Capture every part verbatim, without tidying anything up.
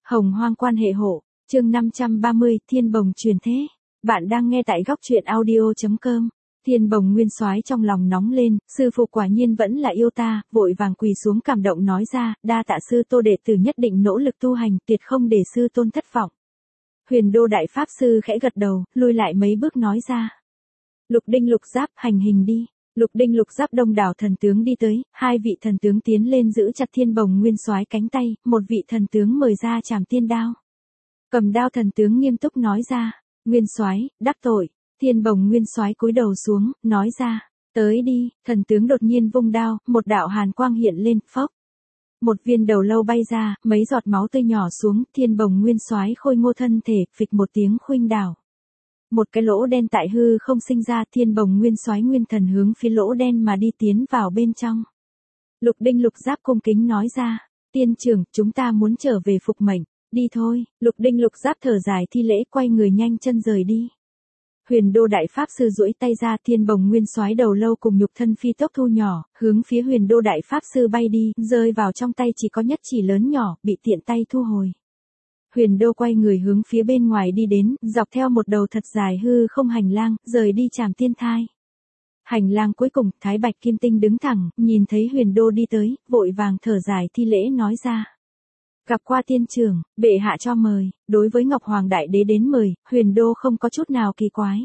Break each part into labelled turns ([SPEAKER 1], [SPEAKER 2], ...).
[SPEAKER 1] Hồng hoang quan hệ hộ, chương năm trăm ba mươi, Thiên Bồng truyền thế. Bạn đang nghe tại góc truyện audio chấm com. Thiên Bồng nguyên soái trong lòng nóng lên, sư phụ quả nhiên vẫn là yêu ta, vội vàng quỳ xuống cảm động nói ra, đa tạ sư tô đệ tử nhất định nỗ lực tu hành, tuyệt không để sư tôn thất vọng. Huyền Đô đại pháp sư khẽ gật đầu, lui lại mấy bước nói ra. Lục đinh lục giáp hành hình đi. Lục đinh lục giáp đông đảo thần tướng đi tới, hai vị thần tướng tiến lên giữ chặt Thiên Bồng nguyên soái cánh tay, một vị thần tướng mời ra trảm tiên đao. Cầm đao thần tướng nghiêm túc nói ra, nguyên soái, đắc tội. Thiên Bồng nguyên soái cúi đầu xuống, nói ra, tới đi. Thần tướng đột nhiên vung đao, một đạo hàn quang hiện lên, phốc. Một viên đầu lâu bay ra, mấy giọt máu tươi nhỏ xuống, Thiên Bồng nguyên soái khôi ngô thân thể, phịch một tiếng khuynh đảo. Một cái lỗ đen tại hư không sinh ra, Thiên Bồng nguyên soái nguyên thần hướng phía lỗ đen mà đi tiến vào bên trong. Lục đinh lục giáp cung kính nói ra, tiên trưởng, chúng ta muốn trở về phục mệnh, đi thôi. Lục đinh lục giáp thở dài thi lễ, quay người nhanh chân rời đi. Huyền Đô đại pháp sư duỗi tay ra, Thiên Bồng nguyên soái đầu lâu cùng nhục thân phi tốc thu nhỏ, hướng phía Huyền Đô đại pháp sư bay đi, rơi vào trong tay chỉ có nhất chỉ lớn nhỏ, bị tiện tay thu hồi. Huyền Đô quay người hướng phía bên ngoài đi đến, dọc theo một đầu thật dài hư không hành lang, rời đi trảm tiên thai. Hành lang cuối cùng, Thái Bạch Kim Tinh đứng thẳng, nhìn thấy Huyền Đô đi tới, vội vàng thở dài thi lễ nói ra. Gặp qua tiên trưởng, bệ hạ cho mời. Đối với Ngọc Hoàng Đại Đế đến mời, Huyền Đô không có chút nào kỳ quái.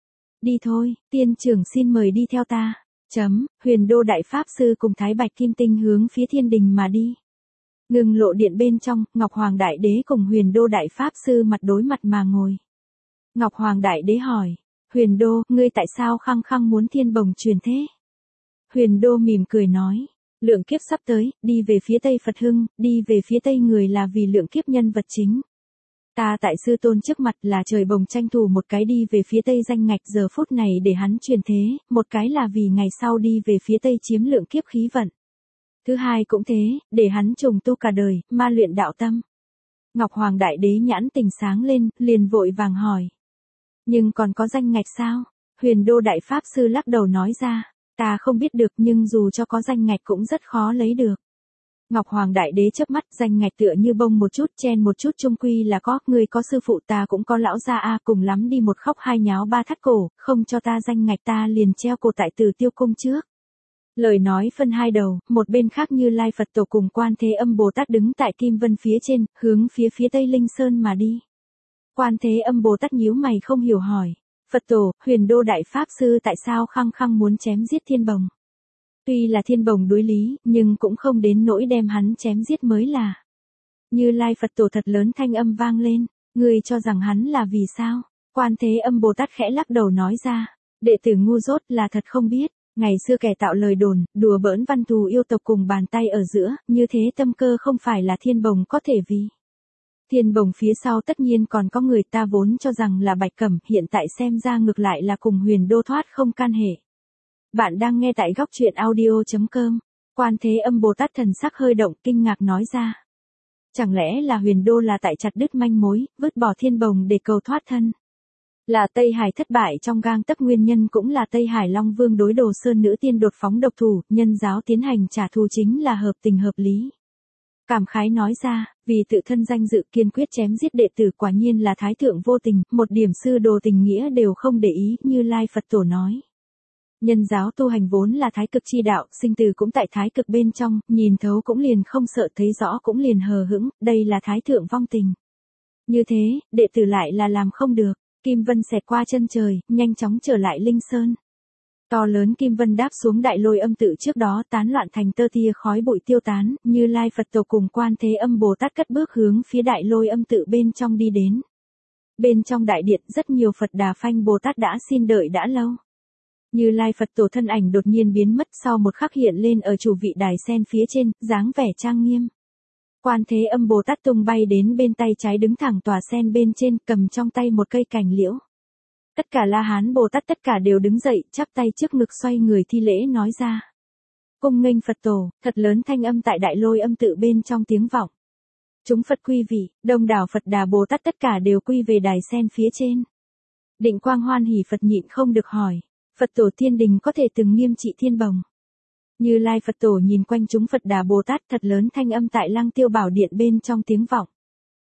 [SPEAKER 1] Đi thôi, tiên trưởng xin mời đi theo ta. Chấm, Huyền Đô đại pháp sư cùng Thái Bạch Kim Tinh hướng phía thiên đình mà đi. Ngừng lộ điện bên trong, Ngọc Hoàng Đại Đế cùng Huyền Đô đại pháp sư mặt đối mặt mà ngồi. Ngọc Hoàng Đại Đế hỏi, Huyền Đô, ngươi tại sao khăng khăng muốn Thiên Bồng truyền thế? Huyền Đô mỉm cười nói, lượng kiếp sắp tới, đi về phía Tây Phật Hưng, đi về phía Tây người là vì lượng kiếp nhân vật chính. Ta tại sư tôn trước mặt là trời bồng tranh thủ một cái đi về phía Tây danh ngạch giờ phút này để hắn truyền thế, một cái là vì ngày sau đi về phía Tây chiếm lượng kiếp khí vận. Thứ hai cũng thế, để hắn trùng tu cả đời, ma luyện đạo tâm. Ngọc Hoàng Đại Đế nhãn tình sáng lên, liền vội vàng hỏi. Nhưng còn có danh ngạch sao? Huyền Đô đại pháp sư lắc đầu nói ra, ta không biết được nhưng dù cho có danh ngạch cũng rất khó lấy được. Ngọc Hoàng Đại Đế chớp mắt, danh ngạch tựa như bông một chút chen một chút chung quy là có, người có sư phụ ta cũng có lão gia a, cùng lắm đi một khóc hai nháo ba thắt cổ, không cho ta danh ngạch ta liền treo cổ tại Tử Tiêu cung trước. Lời nói phân hai đầu, một bên khác Như Lai Phật Tổ cùng Quan Thế Âm Bồ Tát đứng tại Kim Vân phía trên, hướng phía phía Tây Linh Sơn mà đi. Quan Thế Âm Bồ Tát nhíu mày không hiểu hỏi, Phật Tổ, Huyền Đô đại pháp sư tại sao khăng khăng muốn chém giết Thiên Bồng? Tuy là Thiên Bồng đối lý, nhưng cũng không đến nỗi đem hắn chém giết mới là. Như Lai Phật Tổ thật lớn thanh âm vang lên, ngươi cho rằng hắn là vì sao? Quan Thế Âm Bồ Tát khẽ lắc đầu nói ra, đệ tử ngu dốt là thật không biết. Ngày xưa kẻ tạo lời đồn, đùa bỡn văn thù yêu tộc cùng bàn tay ở giữa, như thế tâm cơ không phải là Thiên Bồng có thể vì. Thiên Bồng phía sau tất nhiên còn có người, ta vốn cho rằng là Bạch Cẩm, hiện tại xem ra ngược lại là cùng Huyền Đô thoát không can hệ. Bạn đang nghe tại góc truyện audio chấm com. Quan Thế Âm Bồ Tát thần sắc hơi động, kinh ngạc nói ra. Chẳng lẽ là Huyền Đô là tại chặt đứt manh mối, vứt bỏ Thiên Bồng để cầu thoát thân? Là Tây Hải thất bại trong gang tấc nguyên nhân cũng là Tây Hải Long Vương đối Đồ Sơn nữ tiên đột phóng độc thủ, nhân giáo tiến hành trả thù chính là hợp tình hợp lý. Cảm khái nói ra, vì tự thân danh dự kiên quyết chém giết đệ tử quả nhiên là thái thượng vô tình, một điểm sư đồ tình nghĩa đều không để ý, Như Lai Phật Tổ nói. Nhân giáo tu hành vốn là thái cực chi đạo, sinh tử cũng tại thái cực bên trong, nhìn thấu cũng liền không sợ, thấy rõ cũng liền hờ hững, đây là thái thượng vong tình. Như thế, đệ tử lại là làm không được. Kim Vân xẹt qua chân trời, nhanh chóng trở lại Linh Sơn. To lớn Kim Vân đáp xuống Đại Lôi Âm tự trước đó tán loạn thành tơ tia khói bụi tiêu tán, Như Lai Phật Tổ cùng Quan Thế Âm Bồ Tát cất bước hướng phía Đại Lôi Âm tự bên trong đi đến. Bên trong đại điện rất nhiều Phật Đà Phanh Bồ Tát đã xin đợi đã lâu. Như Lai Phật Tổ thân ảnh đột nhiên biến mất, sau một khắc hiện lên ở chủ vị đài sen phía trên, dáng vẻ trang nghiêm. Quan Thế Âm Bồ Tát tung bay đến bên tay trái đứng thẳng tòa sen bên trên, cầm trong tay một cây cành liễu. Tất cả La Hán Bồ Tát tất cả đều đứng dậy, chắp tay trước ngực xoay người thi lễ nói ra. Cung nghênh Phật Tổ, thật lớn thanh âm tại Đại Lôi Âm tự bên trong tiếng vọng. Chúng Phật quy vị, đông đảo Phật Đà Bồ Tát tất cả đều quy về đài sen phía trên. Định Quang hoan hỉ Phật nhịn không được hỏi, Phật Tổ thiên đình có thể từng nghiêm trị Thiên Bồng? Như Lai Phật Tổ nhìn quanh chúng Phật Đà Bồ Tát, thật lớn thanh âm tại Lăng Tiêu Bảo Điện bên trong tiếng vọng.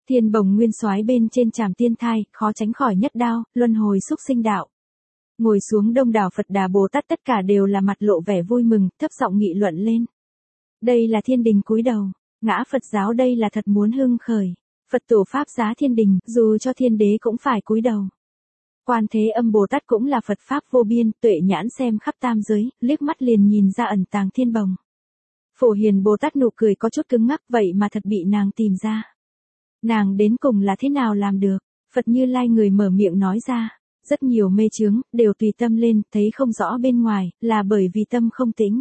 [SPEAKER 1] Thiên Bồng Nguyên Soái bên trên trảm tiên thai, khó tránh khỏi nhất đao, luân hồi xúc sinh đạo. Ngồi xuống đông đảo Phật Đà Bồ Tát tất cả đều là mặt lộ vẻ vui mừng, thấp giọng nghị luận lên. Đây là thiên đình cúi đầu, ngã Phật giáo đây là thật muốn hưng khởi. Phật tổ pháp giá thiên đình, dù cho thiên đế cũng phải cúi đầu. Quan Thế Âm Bồ Tát cũng là Phật pháp vô biên, tuệ nhãn xem khắp tam giới, liếc mắt liền nhìn ra ẩn tàng thiên bồng. Phổ Hiền Bồ Tát nụ cười có chút cứng ngắc, vậy mà thật bị nàng tìm ra. Nàng đến cùng là thế nào làm được? Phật Như Lai người mở miệng nói ra, rất nhiều mê chướng, đều tùy tâm lên, thấy không rõ bên ngoài, là bởi vì tâm không tĩnh.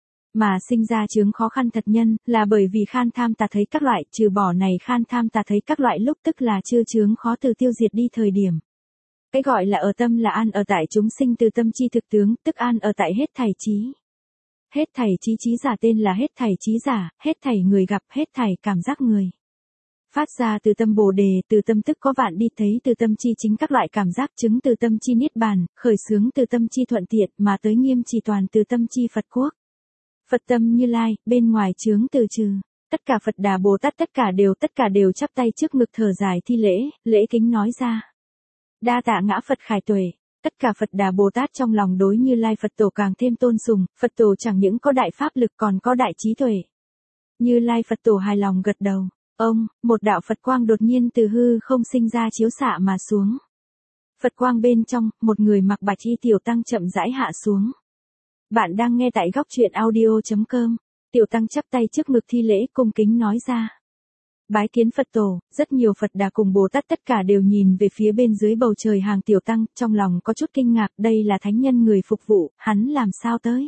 [SPEAKER 1] Mà sinh ra chướng khó khăn thật nhân, là bởi vì khan tham tà thấy các loại, trừ bỏ này khan tham tà thấy các loại lúc tức là chưa chướng khó từ tiêu diệt đi thời điểm. Cái gọi là ở tâm là an ở tại chúng sinh từ tâm chi thực tướng, tức an ở tại hết thảy trí. Hết thảy trí trí giả tên là hết thảy trí giả, hết thảy người gặp, hết thảy cảm giác người. Phát ra từ tâm Bồ đề, từ tâm tức có vạn đi thấy từ tâm chi chính các loại cảm giác chứng từ tâm chi niết bàn, khởi xướng từ tâm chi thuận tiện mà tới nghiêm trì toàn từ tâm chi Phật quốc. Phật tâm Như Lai, bên ngoài chướng từ trừ. Tất cả Phật Đà Bồ Tát tất cả đều tất cả đều chắp tay trước ngực thở dài thi lễ, lễ kính nói ra. Đa tạ ngã Phật khải tuệ. Tất cả Phật Đà Bồ Tát trong lòng đối Như Lai Phật tổ càng thêm tôn sùng, Phật tổ chẳng những có đại pháp lực còn có đại trí tuệ. Như Lai Phật tổ hài lòng gật đầu. Ông, một đạo Phật quang đột nhiên từ hư không sinh ra chiếu xạ mà xuống. Phật quang bên trong, một người mặc bạch y tiểu tăng chậm rãi hạ xuống. Bạn đang nghe tại góc truyện audio chấm com. Tiểu tăng chắp tay trước ngực thi lễ cung kính nói ra. Bái kiến Phật tổ, rất nhiều Phật Đà cùng Bồ Tát tất cả đều nhìn về phía bên dưới bầu trời hàng tiểu tăng, trong lòng có chút kinh ngạc, đây là thánh nhân người phục vụ, hắn làm sao tới?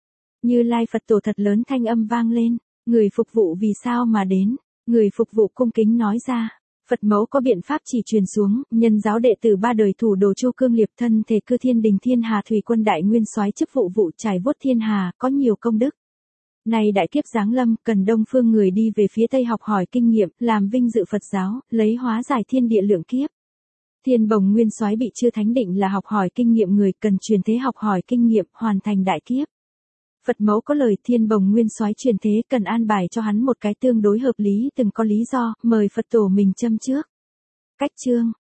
[SPEAKER 1] Như Lai Phật tổ thật lớn thanh âm vang lên, người phục vụ vì sao mà đến? Người phục vụ cung kính nói ra, Phật mẫu có biện pháp chỉ truyền xuống, nhân giáo đệ tử ba đời thủ đồ Chu Cương Liệp thân thể cư thiên đình thiên hà thủy quân đại nguyên soái chức vụ vụ trải vuốt thiên hà, có nhiều công đức. Này đại kiếp giáng lâm, cần đông phương người đi về phía tây học hỏi kinh nghiệm, làm vinh dự Phật giáo, lấy hóa giải thiên địa lượng kiếp. Thiên Bồng Nguyên Soái bị chư thánh định là học hỏi kinh nghiệm người, cần truyền thế học hỏi kinh nghiệm, hoàn thành đại kiếp. Phật mẫu có lời Thiên Bồng Nguyên Soái truyền thế cần an bài cho hắn một cái tương đối hợp lý, từng có lý do, mời Phật tổ mình châm trước. Cách chương,